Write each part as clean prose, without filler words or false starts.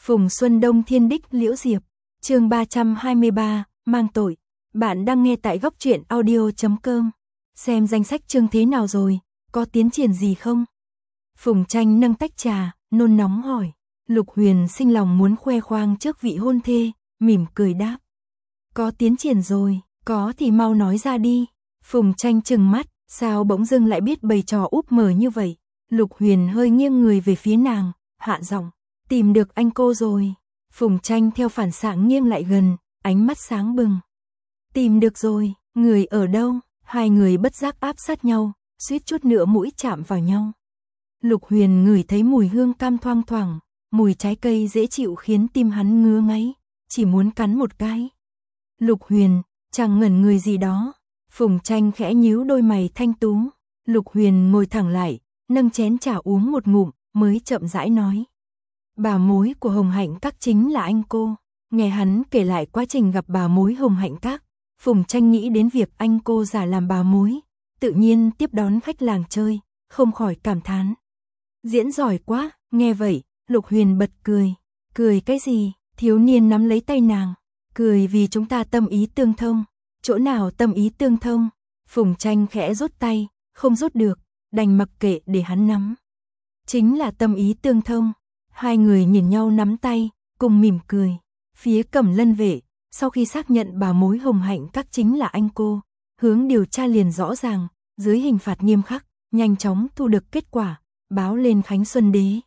Phùng Xuân Đông Thiên Đích Liễu Diệp, chương 323, mang tội. Bạn đang nghe tại góc truyện audio.com. Xem danh sách chương thế nào rồi, có tiến triển gì không? Phùng Tranh nâng tách trà, nôn nóng hỏi. Lục Huyền sinh lòng muốn khoe khoang trước vị hôn thê, mỉm cười đáp. Có tiến triển rồi, có thì mau nói ra đi. Phùng Tranh trừng mắt, sao bỗng dưng lại biết bày trò úp mở như vậy? Lục Huyền hơi nghiêng người về phía nàng, hạ giọng. Tìm được anh cô rồi. Phùng Tranh theo phản xạ nghiêng lại gần, ánh mắt sáng bừng. Tìm được rồi, người ở đâu? Hai người bất giác áp sát nhau, suýt chút nữa mũi chạm vào nhau. Lục Huyền ngửi thấy mùi hương cam thoang thoảng, mùi trái cây dễ chịu khiến tim hắn ngứa ngáy, chỉ muốn cắn một cái. Lục Huyền, chàng ngẩn người gì đó. Phùng Tranh khẽ nhíu đôi mày thanh tú. Lục Huyền ngồi thẳng lại, nâng chén trà uống một ngụm, mới chậm rãi nói. Bà mối của Hồng Hạnh Các chính là anh cô. Nghe hắn kể lại quá trình gặp bà mối Hồng Hạnh Các, Phùng Tranh nghĩ đến việc anh cô giả làm bà mối, tự nhiên tiếp đón khách làng chơi, không khỏi cảm thán. Diễn giỏi quá, nghe vậy, Lục Huyền bật cười. Cười cái gì? Thiếu niên nắm lấy tay nàng. Cười vì chúng ta tâm ý tương thông. Chỗ nào tâm ý tương thông? Phùng Tranh khẽ rút tay, không rút được, đành mặc kệ để hắn nắm. Chính là tâm ý tương thông. Hai người nhìn nhau nắm tay, cùng mỉm cười. Phía Cẩm Lân vệ, sau khi xác nhận bà mối Hồng Hạnh Các chính là anh cô, hướng điều tra liền rõ ràng, dưới hình phạt nghiêm khắc, nhanh chóng thu được kết quả, báo lên Khánh Xuân Đế.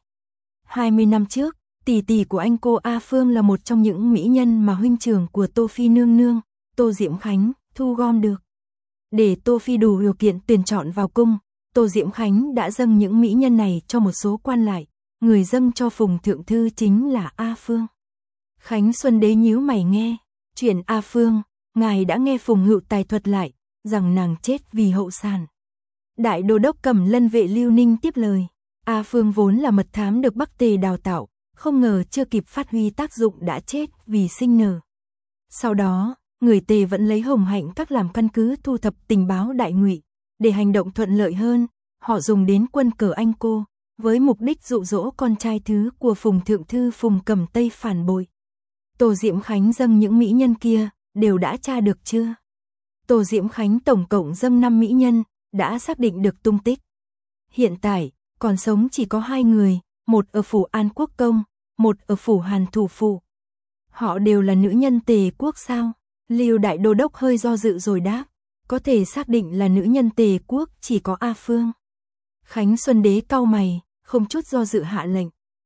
20 năm trước, tỷ tỷ của anh cô A Phương là một trong những mỹ nhân mà huynh trưởng của Tô Phi nương nương, Tô Diễm Khánh, thu gom được. Để Tô Phi đủ điều kiện tuyển chọn vào cung, Tô Diễm Khánh đã dâng những mỹ nhân này cho một số quan lại, người dâng cho Phùng Thượng Thư chính là A Phương. Khánh Xuân Đế nhíu mày nghe, chuyện A Phương, ngài đã nghe Phùng Hựu Tài thuật lại, rằng nàng chết vì hậu sản. Đại đô đốc Cẩm Lân vệ Lưu Ninh tiếp lời, A Phương vốn là mật thám được Bắc Tề đào tạo, không ngờ chưa kịp phát huy tác dụng đã chết vì sinh nở. Sau đó, người Tề vẫn lấy Hồng Hạnh Các làm căn cứ thu thập tình báo đại ngụy, để hành động thuận lợi hơn, họ dùng đến quân cờ anh cô, với mục đích dụ dỗ con trai thứ của Phùng Thượng Thư Phùng Cẩm Tây phản bội. Tô Diễm Khánh dâng những mỹ nhân kia, đều đã tra được chưa? Tô Diễm Khánh tổng cộng dâng 5 mỹ nhân, đã xác định được tung tích. Hiện tại, còn sống chỉ có 2 người, một ở phủ An Quốc Công, một ở phủ Hàn Thủ Phủ. Họ đều là nữ nhân Tề quốc sao? Lưu Đại Đô Đốc hơi do dự rồi đáp, có thể xác định là nữ nhân Tề quốc chỉ có A Phương. Khánh Xuân Đế cau mày, không chút do dự hạ lệnh.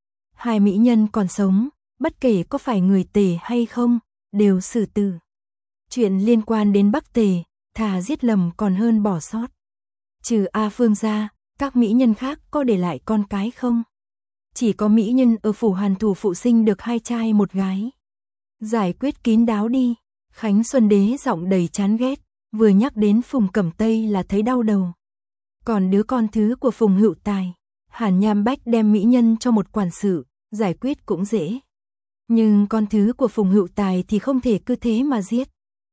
2 mỹ nhân còn sống, bất kể có phải người Tề hay không, đều xử tử. Chuyện liên quan đến Bắc Tề, thà giết lầm còn hơn bỏ sót. Trừ A Phương ra, các mỹ nhân khác có để lại con cái không? Chỉ có mỹ nhân ở phủ Hàn Thủ phụ sinh được 2 trai 1 gái. Giải quyết kín đáo đi. Khánh Xuân Đế giọng đầy chán ghét, vừa nhắc đến Phùng Cẩm Tây là thấy đau đầu. Còn đứa con thứ của Phùng Hựu Tài, Hàn Nham Bách đem mỹ nhân cho một quản sự, giải quyết cũng dễ. Nhưng con thứ của Phùng Hựu Tài thì không thể cứ thế mà giết.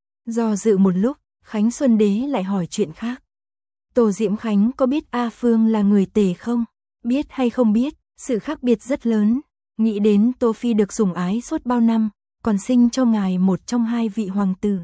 Do dự một lúc, Khánh Xuân Đế lại hỏi chuyện khác. Tô Diễm Khánh có biết A Phương là người Tề không? Biết hay không biết, sự khác biệt rất lớn. Nghĩ đến Tô Phi được sủng ái suốt bao năm, còn sinh cho ngài một trong 2 vị hoàng tử.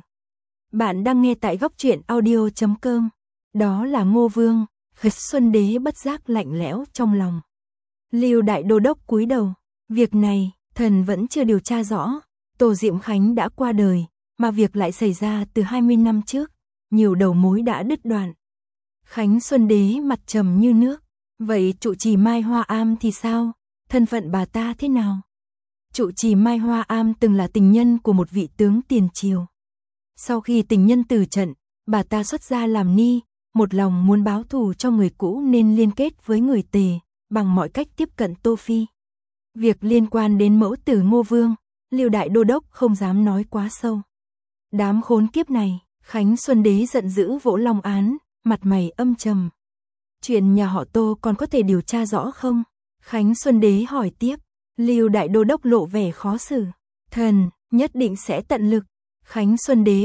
Bạn đang nghe tại góc truyện audio.com. Đó là Ngô Vương. Khánh Xuân Đế bất giác lạnh lẽo trong lòng. Lưu Đại Đô Đốc cúi đầu. Việc này, thần vẫn chưa điều tra rõ. Tô Diễm Khánh đã qua đời, mà việc lại xảy ra từ 20 năm trước. Nhiều đầu mối đã đứt đoạn. Khánh Xuân Đế mặt trầm như nước. Vậy trụ trì Mai Hoa Am thì sao? Thân phận bà ta thế nào? Trụ trì Mai Hoa Am từng là tình nhân của một vị tướng tiền triều. Sau khi tình nhân từ trận, bà ta xuất gia làm ni, một lòng muốn báo thù cho người cũ nên liên kết với người Tề, bằng mọi cách tiếp cận Tô Phi. Việc liên quan đến mẫu tử Ngô Vương, Lưu Đại Đô Đốc không dám nói quá sâu. Đám khốn kiếp này, Khánh Xuân Đế giận dữ vỗ long án, mặt mày âm trầm. Chuyện nhà họ Tô còn có thể điều tra rõ không? Khánh Xuân Đế hỏi tiếp. Lưu Đại Đô Đốc lộ vẻ khó xử. Thần, nhất định sẽ tận lực. Khánh Xuân Đế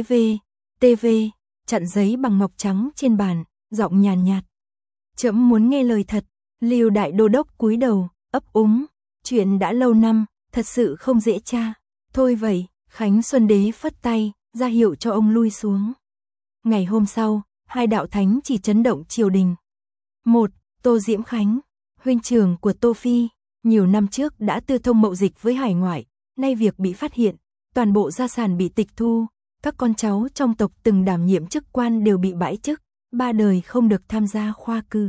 TV, chặn giấy bằng ngọc trắng trên bàn, giọng nhàn nhạt. Trẫm muốn nghe lời thật. Lưu Đại Đô Đốc cúi đầu, ấp úng. Chuyện đã lâu năm, thật sự không dễ tra. Thôi vậy, Khánh Xuân Đế phất tay, ra hiệu cho ông lui xuống. Ngày hôm sau, hai đạo thánh chỉ chấn động triều đình. 1. Tô Diễm Khánh, huynh trưởng của Tô Phi, nhiều năm trước đã tư thông mậu dịch với hải ngoại, nay việc bị phát hiện, toàn bộ gia sản bị tịch thu, các con cháu trong tộc từng đảm nhiệm chức quan đều bị bãi chức, 3 đời không được tham gia khoa cử.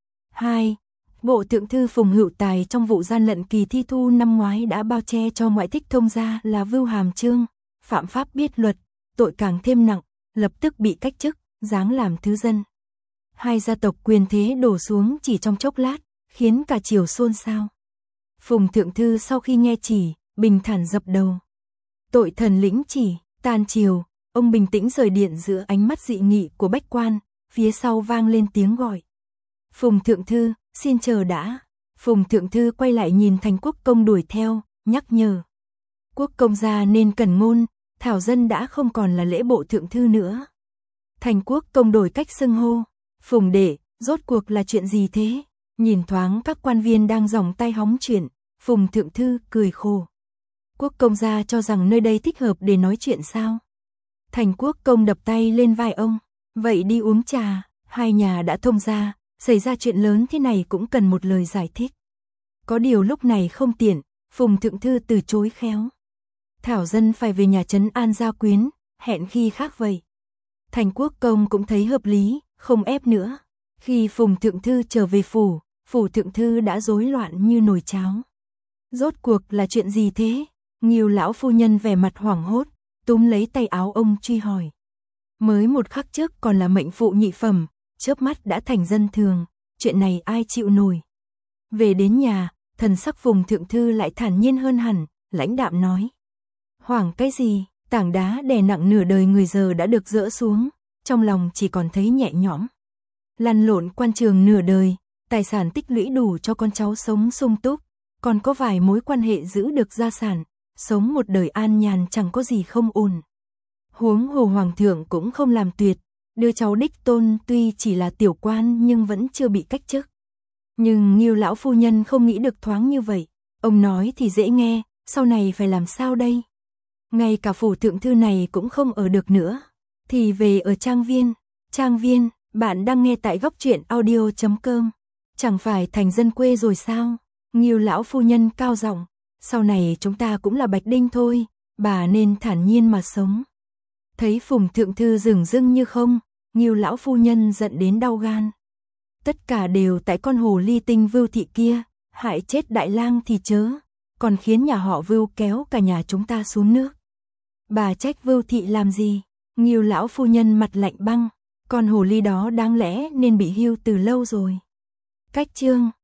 2. Bộ thượng thư Phùng Hữu Tài trong vụ gian lận kỳ thi thu năm ngoái đã bao che cho ngoại thích thông gia là Vưu Hàm Trương, phạm pháp biết luật, tội càng thêm nặng, lập tức bị cách chức, giáng làm thứ dân. Hai gia tộc quyền thế đổ xuống chỉ trong chốc lát, khiến cả triều xôn xao. Phùng thượng thư sau khi nghe chỉ, bình thản dập đầu. Tội thần lĩnh chỉ, tan triều, ông bình tĩnh rời điện giữa ánh mắt dị nghị của bách quan, phía sau vang lên tiếng gọi. Phùng thượng thư, xin chờ đã. Phùng thượng thư quay lại nhìn Thành Quốc công đuổi theo, nhắc nhở. Quốc công gia nên cẩn ngôn, thảo dân đã không còn là lễ bộ thượng thư nữa. Thành Quốc công đổi cách xưng hô. Phùng đệ, rốt cuộc là chuyện gì thế? Nhìn thoáng các quan viên đang giòng tay hóng chuyện, Phùng thượng thư cười khổ. Quốc công gia cho rằng nơi đây thích hợp để nói chuyện sao? Thành Quốc công đập tay lên vai ông. Vậy đi uống trà, hai nhà đã thông gia, xảy ra chuyện lớn thế này cũng cần một lời giải thích. Có điều lúc này không tiện, Phùng thượng thư từ chối khéo. Thảo dân phải về nhà trấn an gia quyến, hẹn khi khác vậy. Thành Quốc công cũng thấy hợp lý, không ép nữa. Khi Phùng thượng thư trở về phủ thượng thư đã rối loạn như nồi cháo. Rốt cuộc là chuyện gì thế? Nghiêu lão phu nhân vẻ mặt hoảng hốt, túm lấy tay áo ông truy hỏi. Mới một khắc trước còn là mệnh phụ nhị phẩm, chớp mắt đã thành dân thường, chuyện này ai chịu nổi. Về đến nhà, thần sắc Phùng thượng thư lại thản nhiên hơn hẳn, lãnh đạm nói. Hoảng cái gì, tảng đá đè nặng nửa đời người giờ đã được dỡ xuống, trong lòng chỉ còn thấy nhẹ nhõm. Lăn lộn quan trường nửa đời, tài sản tích lũy đủ cho con cháu sống sung túc, còn có vài mối quan hệ giữ được gia sản, sống một đời an nhàn chẳng có gì không ổn. Huống hồ hoàng thượng cũng không làm tuyệt, đứa cháu đích tôn tuy chỉ là tiểu quan nhưng vẫn chưa bị cách chức. Nhưng Nghiêu lão phu nhân không nghĩ được thoáng như vậy, ông nói thì dễ nghe, sau này phải làm sao đây? Ngay cả phủ thượng thư này cũng không ở được nữa, thì về ở trang viên, bạn đang nghe tại góc truyện audio.com. Chẳng phải thành dân quê rồi sao? Nghiêu lão phu nhân cao giọng, sau này chúng ta cũng là Bạch Đinh thôi, bà nên thản nhiên mà sống. Thấy Phùng thượng thư dửng dưng như không, Nghiêu lão phu nhân giận đến đau gan. Tất cả đều tại con hồ ly tinh Vưu thị kia, hại chết đại lang thì chớ, còn khiến nhà họ Vưu kéo cả nhà chúng ta xuống nước. Bà trách Vưu thị làm gì? Nghiêu lão phu nhân mặt lạnh băng, con hồ ly đó đáng lẽ nên bị hưu từ lâu rồi. Cách chương